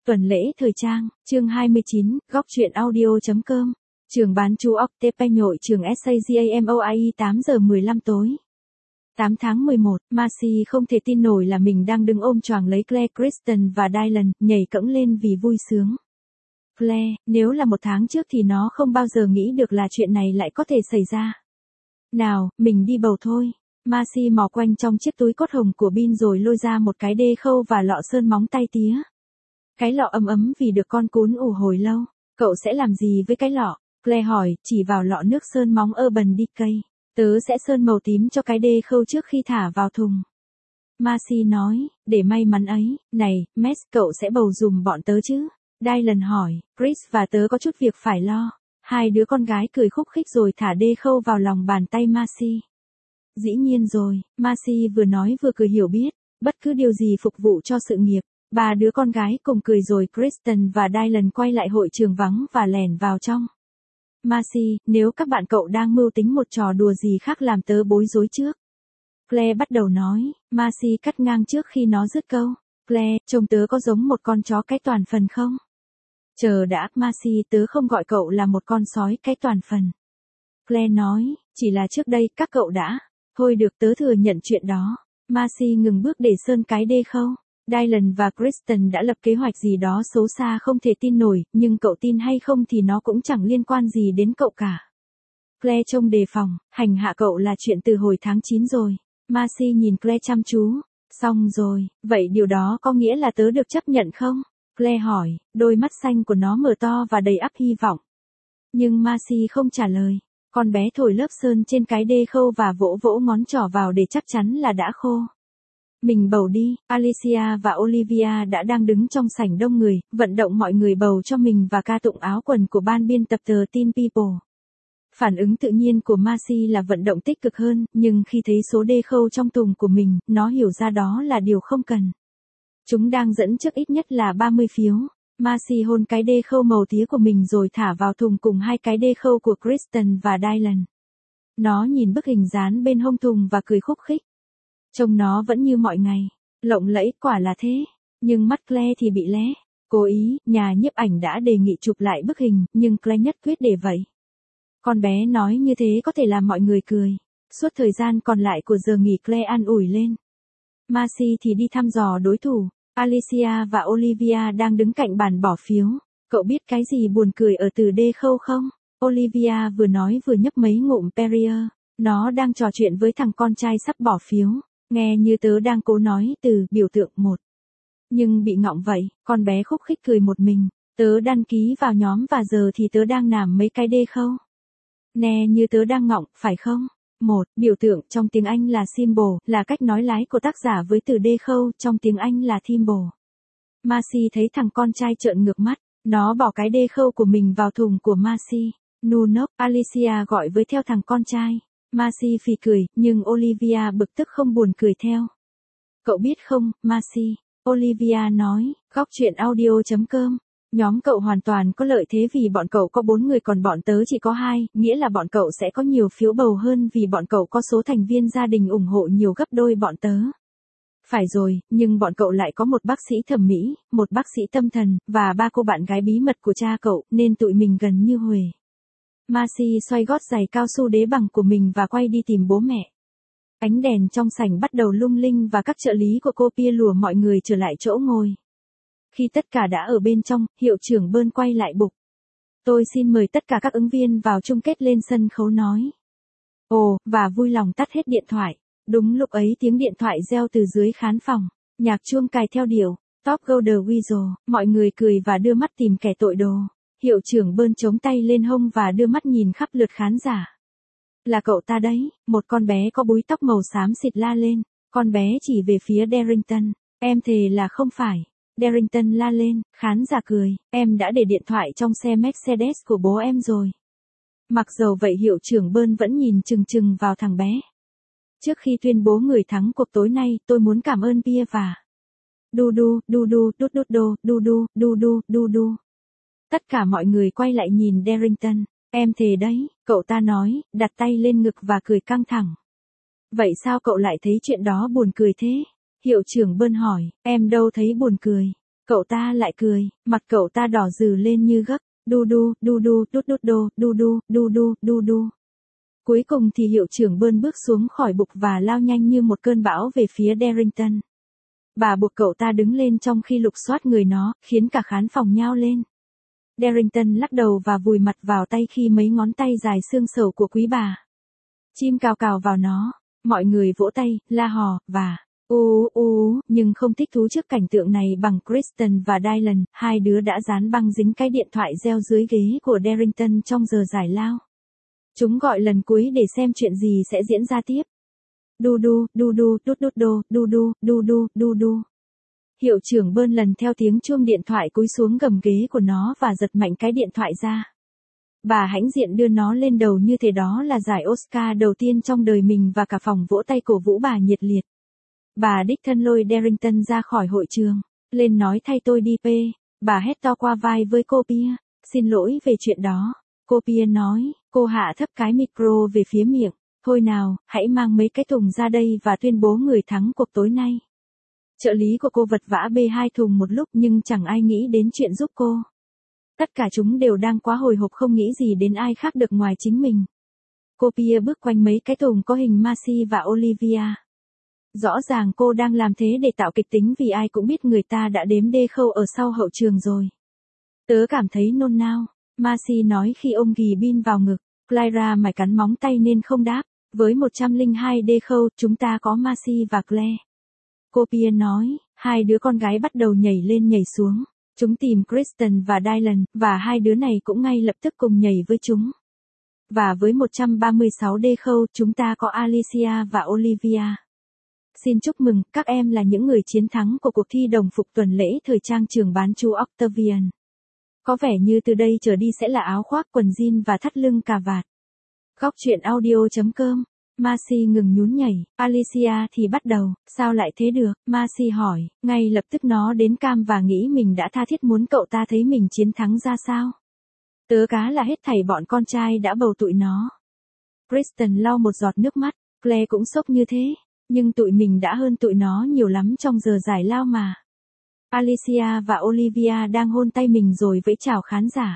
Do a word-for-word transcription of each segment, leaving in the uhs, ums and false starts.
Tuần lễ thời trang, chương hai mươi chín, góc truyện audio.com. Trường bán chú Octape nhội trường SAGAMOIE tám giờ mười lăm tối. tám tháng mười một, Marcy không thể tin nổi là mình đang đứng ôm choàng lấy Claire, Kristen và Dylan, nhảy cẫng lên vì vui sướng. Claire, nếu là một tháng trước thì nó không bao giờ nghĩ được là chuyện này lại có thể xảy ra. Nào, mình đi bầu thôi. Marcy mò quanh trong chiếc túi cốt hồng của Bin rồi lôi ra một cái đê khâu và lọ sơn móng tay tía. Cái lọ ấm ấm vì được con cún ủ hồi lâu. Cậu sẽ làm gì với cái lọ? Claire hỏi, chỉ vào lọ nước sơn móng Urban Decay. Tớ sẽ sơn màu tím cho cái đê khâu trước khi thả vào thùng. Marcy nói, để may mắn ấy, này, Max, cậu sẽ bầu dùm bọn tớ chứ? Dylan hỏi, Chris và tớ có chút việc phải lo. Hai đứa con gái cười khúc khích rồi thả đê khâu vào lòng bàn tay Marcy. Dĩ nhiên rồi, Marcy vừa nói vừa cười hiểu biết, bất cứ điều gì phục vụ cho sự nghiệp. Ba đứa con gái cùng cười rồi Kristen và Dylan quay lại hội trường vắng và lẻn vào trong. Marcy, nếu các bạn cậu đang mưu tính một trò đùa gì khác làm tớ bối rối trước. Claire bắt đầu nói, Marcy cắt ngang trước khi nó dứt câu. Claire, trông tớ có giống một con chó cái toàn phần không? Chờ đã, Marcy, tớ không gọi cậu là một con sói cái toàn phần. Claire nói, chỉ là trước đây các cậu đã. Thôi được, tớ thừa nhận chuyện đó. Marcy ngừng bước để sơn cái đê khâu. Dylan và Kristen đã lập kế hoạch gì đó xấu xa không thể tin nổi, nhưng cậu tin hay không thì nó cũng chẳng liên quan gì đến cậu cả. Claire trông đề phòng, hành hạ cậu là chuyện từ hồi tháng chín rồi. Marcy nhìn Claire chăm chú. Xong rồi, vậy điều đó có nghĩa là tớ được chấp nhận không? Claire hỏi, đôi mắt xanh của nó mở to và đầy ắp hy vọng. Nhưng Marcy không trả lời. Con bé thổi lớp sơn trên cái đê khâu và vỗ vỗ ngón trỏ vào để chắc chắn là đã khô. Mình bầu đi, Alicia và Olivia đã đang đứng trong sảnh đông người, vận động mọi người bầu cho mình và ca tụng áo quần của ban biên tập tờ Teen People. Phản ứng tự nhiên của Marcy là vận động tích cực hơn, nhưng khi thấy số đê khâu trong thùng của mình, nó hiểu ra đó là điều không cần. Chúng đang dẫn trước ít nhất là ba mươi phiếu. Marcy hôn cái đê khâu màu tía của mình rồi thả vào thùng cùng hai cái đê khâu của Kristen và Dylan. Nó nhìn bức hình dán bên hông thùng và cười khúc khích. Trông nó vẫn như mọi ngày, lộng lẫy quả là thế, nhưng mắt Claire thì bị lé. Cố ý, nhà nhiếp ảnh đã đề nghị chụp lại bức hình, nhưng Claire nhất quyết để vậy. Con bé nói như thế có thể làm mọi người cười. Suốt thời gian còn lại của giờ nghỉ Claire an ủi lên. Marcy thì đi thăm dò đối thủ. Alicia và Olivia đang đứng cạnh bàn bỏ phiếu. Cậu biết cái gì buồn cười ở từ đê khâu không? Olivia vừa nói vừa nhấp mấy ngụm Perrier. Nó đang trò chuyện với thằng con trai sắp bỏ phiếu. Nghe như tớ đang cố nói từ biểu tượng một. Nhưng bị ngọng vậy, con bé khúc khích cười một mình. Tớ đăng ký vào nhóm và giờ thì tớ đang làm mấy cái đê khâu. Nè như tớ đang ngọng, phải không? Một, biểu tượng trong tiếng Anh là symbol, là cách nói lái của tác giả với từ đê khâu, trong tiếng Anh là thimble. Marcy thấy thằng con trai trợn ngược mắt, nó bỏ cái đê khâu của mình vào thùng của Marcy. Nu nốc, Alicia gọi với theo thằng con trai. Marcy phì cười, nhưng Olivia bực tức không buồn cười theo. Cậu biết không, Marcy, Olivia nói, góc truyện audio.com. Nhóm cậu hoàn toàn có lợi thế vì bọn cậu có bốn người còn bọn tớ chỉ có hai, nghĩa là bọn cậu sẽ có nhiều phiếu bầu hơn vì bọn cậu có số thành viên gia đình ủng hộ nhiều gấp đôi bọn tớ. Phải rồi, nhưng bọn cậu lại có một bác sĩ thẩm mỹ, một bác sĩ tâm thần, và ba cô bạn gái bí mật của cha cậu, nên tụi mình gần như huề. Marcy xoay gót giày cao su đế bằng của mình và quay đi tìm bố mẹ. Ánh đèn trong sảnh bắt đầu lung linh và các trợ lý của cô Pia lùa mọi người trở lại chỗ ngồi. Khi tất cả đã ở bên trong, hiệu trưởng Bơn quay lại bục. Tôi xin mời tất cả các ứng viên vào chung kết lên sân khấu nói. Ồ, và vui lòng tắt hết điện thoại. Đúng lúc ấy tiếng điện thoại reo từ dưới khán phòng. Nhạc chuông cài theo điệu. Top Go the Weasel, mọi người cười và đưa mắt tìm kẻ tội đồ. Hiệu trưởng Bơn chống tay lên hông và đưa mắt nhìn khắp lượt khán giả. Là cậu ta đấy, một con bé có búi tóc màu xám xịt la lên. Con bé chỉ về phía Darrington. Em thề là không phải. Darrington la lên, khán giả cười, em đã để điện thoại trong xe Mercedes của bố em rồi. Mặc dầu vậy hiệu trưởng Bơn vẫn nhìn chừng chừng vào thằng bé. Trước khi tuyên bố người thắng cuộc tối nay, tôi muốn cảm ơn Pia và đu đu, đu đu, đút đút đô, đu đu, đu đu, đu đu. Tất cả mọi người quay lại nhìn Darrington, em thề đấy, cậu ta nói, đặt tay lên ngực và cười căng thẳng. Vậy sao cậu lại thấy chuyện đó buồn cười thế? Hiệu trưởng Bơn hỏi, em đâu thấy buồn cười. Cậu ta lại cười, mặt cậu ta đỏ rừ lên như gấc, đu đu, đu đu, đút đút đô, đu đu, đu đu, đu đu. Cuối cùng thì hiệu trưởng Bơn bước xuống khỏi bục và lao nhanh như một cơn bão về phía Darrington. Bà buộc cậu ta đứng lên trong khi lục soát người nó, khiến cả khán phòng nhao lên. Darrington lắc đầu và vùi mặt vào tay khi mấy ngón tay dài xương sầu của quý bà chim cào cào vào nó. Mọi người vỗ tay, la hò, và u u nhưng không thích thú trước cảnh tượng này bằng Kristen và Dylan, hai đứa đã dán băng dính cái điện thoại reo dưới ghế của Darrington trong giờ giải lao. Chúng gọi lần cuối để xem chuyện gì sẽ diễn ra tiếp. Đu đu, đu đu, đút đút đô, đu đu, đu đu, đu đu. Hiệu trưởng Bơn lần theo tiếng chuông điện thoại cúi xuống gầm ghế của nó và giật mạnh cái điện thoại ra. Bà hãnh diện đưa nó lên đầu như thế đó là giải Oscar đầu tiên trong đời mình và cả phòng vỗ tay cổ vũ bà nhiệt liệt. Bà đích thân lôi Darrington ra khỏi hội trường, lên nói thay tôi đi P. Bà hét to qua vai với cô Pia, xin lỗi về chuyện đó. Cô Pia nói, cô hạ thấp cái micro về phía miệng, thôi nào, hãy mang mấy cái thùng ra đây và tuyên bố người thắng cuộc tối nay. Trợ lý của cô vật vã bê hai thùng một lúc nhưng chẳng ai nghĩ đến chuyện giúp cô. Tất cả chúng đều đang quá hồi hộp không nghĩ gì đến ai khác được ngoài chính mình. Cô Pia bước quanh mấy cái thùng có hình Marcy và Olivia. Rõ ràng cô đang làm thế để tạo kịch tính vì ai cũng biết người ta đã đếm đê khâu ở sau hậu trường rồi. Tớ cảm thấy nôn nao, Marcy nói khi ôm ghì bin vào ngực. Clara mải cắn móng tay nên không đáp. Với một trăm lẻ hai đê khâu, chúng ta có Marcy và Claire. Cô Pia nói, hai đứa con gái bắt đầu nhảy lên nhảy xuống. Chúng tìm Kristen và Dylan, và hai đứa này cũng ngay lập tức cùng nhảy với chúng. Và với một trăm ba mươi sáu đê khâu, chúng ta có Alicia và Olivia. Xin chúc mừng, các em là những người chiến thắng của cuộc thi đồng phục tuần lễ thời trang trường bán chú Octavian. Có vẻ như từ đây trở đi sẽ là áo khoác quần jean và thắt lưng cà vạt. Góc truyện audio chấm com. Marcy ngừng nhún nhảy, Alicia thì bắt đầu, sao lại thế được, Marcy hỏi, ngay lập tức nó đến cam và nghĩ mình đã tha thiết muốn cậu ta thấy mình chiến thắng ra sao. Tớ cá là hết thảy bọn con trai đã bầu tụi nó. Kristen lau một giọt nước mắt, Claire cũng sốc như thế, nhưng tụi mình đã hơn tụi nó nhiều lắm trong giờ giải lao mà. Alicia và Olivia đang hôn tay mình rồi vẫy chào khán giả.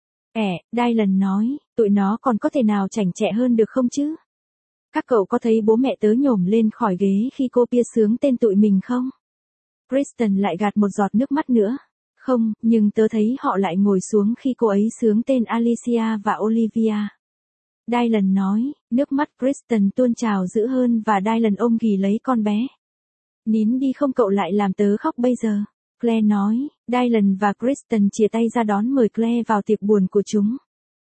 Ẻ, Dylan nói, tụi nó còn có thể nào chảnh chẹ hơn được không chứ? Các cậu có thấy bố mẹ tớ nhổm lên khỏi ghế khi cô Pia sướng tên tụi mình không? Kristen lại gạt một giọt nước mắt nữa. Không, nhưng tớ thấy họ lại ngồi xuống khi cô ấy sướng tên Alicia và Olivia. Dylan nói, nước mắt Kristen tuôn trào dữ hơn và Dylan ôm ghì lấy con bé. Nín đi không cậu lại làm tớ khóc bây giờ. Claire nói, Dylan và Kristen chia tay ra đón mời Claire vào tiệc buồn của chúng.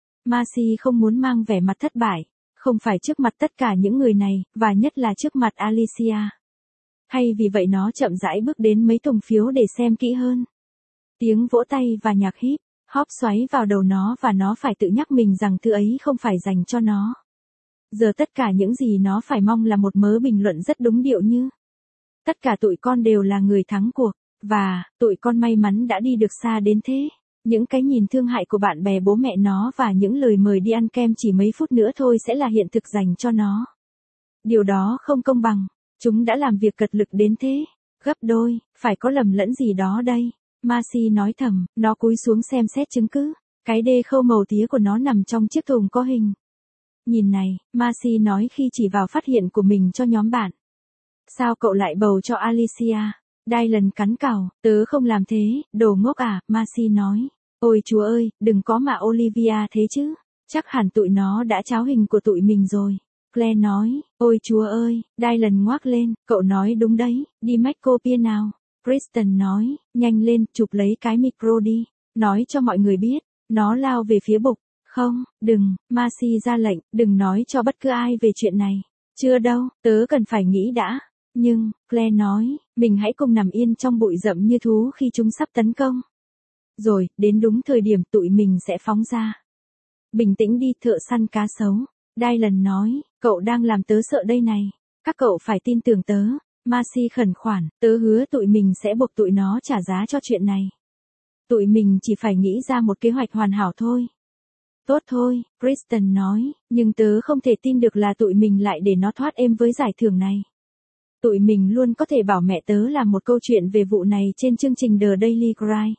Marcy không muốn mang vẻ mặt thất bại, không phải trước mặt tất cả những người này, và nhất là trước mặt Alicia. Thay vì vậy nó chậm rãi bước đến mấy thùng phiếu để xem kỹ hơn. Tiếng vỗ tay và nhạc hip hop xoáy vào đầu nó và nó phải tự nhắc mình rằng thứ ấy không phải dành cho nó. Giờ tất cả những gì nó phải mong là một mớ bình luận rất đúng điệu như tất cả tụi con đều là người thắng cuộc, và tụi con may mắn đã đi được xa đến thế. Những cái nhìn thương hại của bạn bè bố mẹ nó và những lời mời đi ăn kem chỉ mấy phút nữa thôi sẽ là hiện thực dành cho nó. Điều đó không công bằng. Chúng đã làm việc cật lực đến thế. Gấp đôi, phải có lầm lẫn gì đó đây. Marcy nói thầm, nó cúi xuống xem xét chứng cứ. Cái đê khâu màu tía của nó nằm trong chiếc thùng có hình. Nhìn này, Marcy nói khi chỉ vào phát hiện của mình cho nhóm bạn. Sao cậu lại bầu cho Alicia? Dylan cắn cào, tớ không làm thế, đồ ngốc à, Marcy nói. Ôi chúa ơi, đừng có mà Olivia thế chứ. Chắc hẳn tụi nó đã cháo hình của tụi mình rồi. Claire nói, ôi chúa ơi, Dylan ngoác lên, cậu nói đúng đấy, đi mách cô Pia nào. Kristen nói, nhanh lên, chụp lấy cái micro đi, nói cho mọi người biết. Nó lao về phía bục. Không, đừng, Marcy ra lệnh, đừng nói cho bất cứ ai về chuyện này. Chưa đâu, tớ cần phải nghĩ đã. Nhưng, Claire nói, mình hãy cùng nằm yên trong bụi rậm như thú khi chúng sắp tấn công. Rồi, đến đúng thời điểm tụi mình sẽ phóng ra. Bình tĩnh đi thợ săn cá sấu. Dylan nói, cậu đang làm tớ sợ đây này. Các cậu phải tin tưởng tớ. Marcy khẩn khoản, tớ hứa tụi mình sẽ buộc tụi nó trả giá cho chuyện này. Tụi mình chỉ phải nghĩ ra một kế hoạch hoàn hảo thôi. Tốt thôi, Kristen nói, nhưng tớ không thể tin được là tụi mình lại để nó thoát êm với giải thưởng này. Tụi mình luôn có thể bảo mẹ tớ làm một câu chuyện về vụ này trên chương trình The Daily Grind.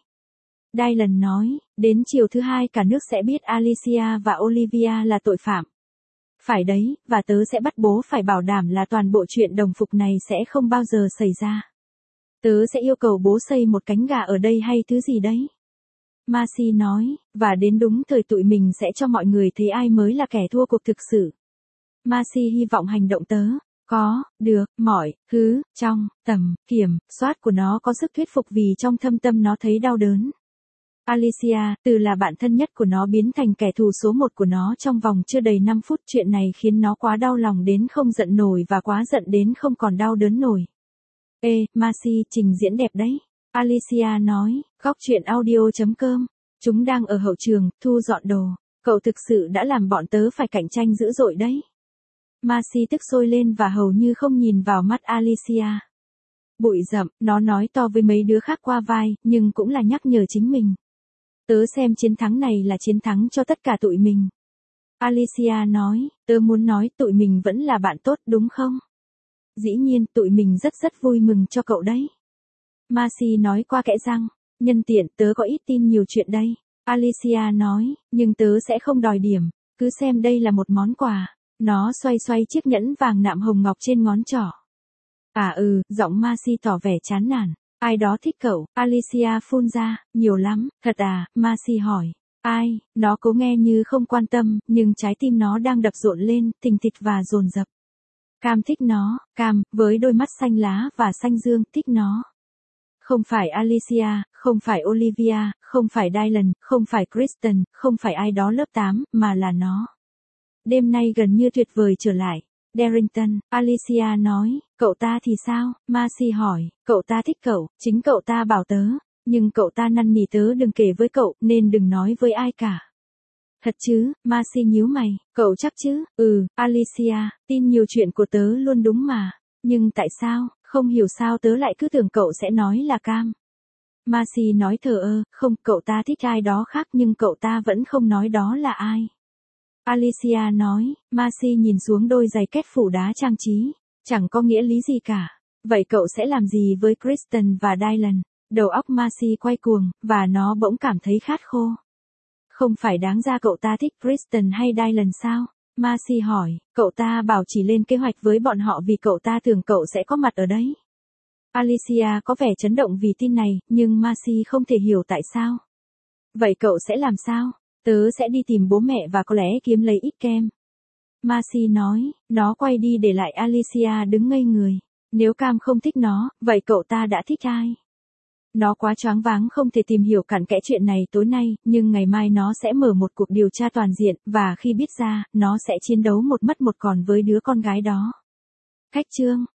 Dylan nói, đến chiều thứ hai cả nước sẽ biết Alicia và Olivia là tội phạm. Phải đấy, và tớ sẽ bắt bố phải bảo đảm là toàn bộ chuyện đồng phục này sẽ không bao giờ xảy ra. Tớ sẽ yêu cầu bố xây một cánh gà ở đây hay thứ gì đấy. Marcy nói, và đến đúng thời tụi mình sẽ cho mọi người thấy ai mới là kẻ thua cuộc thực sự. Marcy hy vọng hành động tớ, có, được, mọi, thứ, trong, tầm, kiểm, soát của nó có sức thuyết phục vì trong thâm tâm nó thấy đau đớn. Alicia, từ là bạn thân nhất của nó biến thành kẻ thù số một của nó trong vòng chưa đầy năm phút. Chuyện này khiến nó quá đau lòng đến không giận nổi và quá giận đến không còn đau đớn nổi. Ê, Marcy, trình diễn đẹp đấy. Alicia nói, góc chuyện audio chấm com. Chúng đang ở hậu trường, thu dọn đồ. Cậu thực sự đã làm bọn tớ phải cạnh tranh dữ dội đấy. Marcy tức sôi lên và hầu như không nhìn vào mắt Alicia. Bụi rậm, nó nói to với mấy đứa khác qua vai, nhưng cũng là nhắc nhở chính mình. Tớ xem chiến thắng này là chiến thắng cho tất cả tụi mình. Alicia nói, tớ muốn nói tụi mình vẫn là bạn tốt đúng không? Dĩ nhiên tụi mình rất rất vui mừng cho cậu đấy. Marcy nói qua kẽ răng, nhân tiện tớ có ít tin nhiều chuyện đây. Alicia nói, nhưng tớ sẽ không đòi điểm, cứ xem đây là một món quà. Nó xoay xoay chiếc nhẫn vàng nạm hồng ngọc trên ngón trỏ. À ừ, giọng Marcy tỏ vẻ chán nản. Ai đó thích cậu, Alicia phun ra, nhiều lắm, thật à, Marcy hỏi. Ai, nó cố nghe như không quan tâm, nhưng trái tim nó đang đập rộn lên, thình thịch và dồn dập. Cam thích nó, Cam, với đôi mắt xanh lá và xanh dương, thích nó. Không phải Alicia, không phải Olivia, không phải Dylan, không phải Kristen, không phải ai đó lớp tám, mà là nó. Đêm nay gần như tuyệt vời trở lại. Darrington, Alicia nói, cậu ta thì sao? Marcy hỏi, cậu ta thích cậu, chính cậu ta bảo tớ, nhưng cậu ta năn nỉ tớ đừng kể với cậu, nên đừng nói với ai cả. Thật chứ? Marcy nhíu mày, cậu chắc chứ? Ừ, Alicia, tin nhiều chuyện của tớ luôn đúng mà. Nhưng tại sao, không hiểu sao tớ lại cứ tưởng cậu sẽ nói là Cam. Marcy nói thờ ơ, không, cậu ta thích ai đó khác nhưng cậu ta vẫn không nói đó là ai. Alicia nói, Marcy nhìn xuống đôi giày két phủ đá trang trí, chẳng có nghĩa lý gì cả. Vậy cậu sẽ làm gì với Kristen và Dylan? Đầu óc Marcy quay cuồng, và nó bỗng cảm thấy khát khô. Không phải đáng ra cậu ta thích Kristen hay Dylan sao? Marcy hỏi, cậu ta bảo chỉ lên kế hoạch với bọn họ vì cậu ta tưởng cậu sẽ có mặt ở đấy. Alicia có vẻ chấn động vì tin này, nhưng Marcy không thể hiểu tại sao. Vậy cậu sẽ làm sao? Tớ sẽ đi tìm bố mẹ và có lẽ kiếm lấy ít kem. Marcy nói, nó quay đi để lại Alicia đứng ngây người. Nếu Cam không thích nó, vậy cậu ta đã thích ai? Nó quá choáng váng không thể tìm hiểu cặn kẽ chuyện này tối nay, nhưng ngày mai nó sẽ mở một cuộc điều tra toàn diện, và khi biết ra, nó sẽ chiến đấu một mất một còn với đứa con gái đó. Khách chương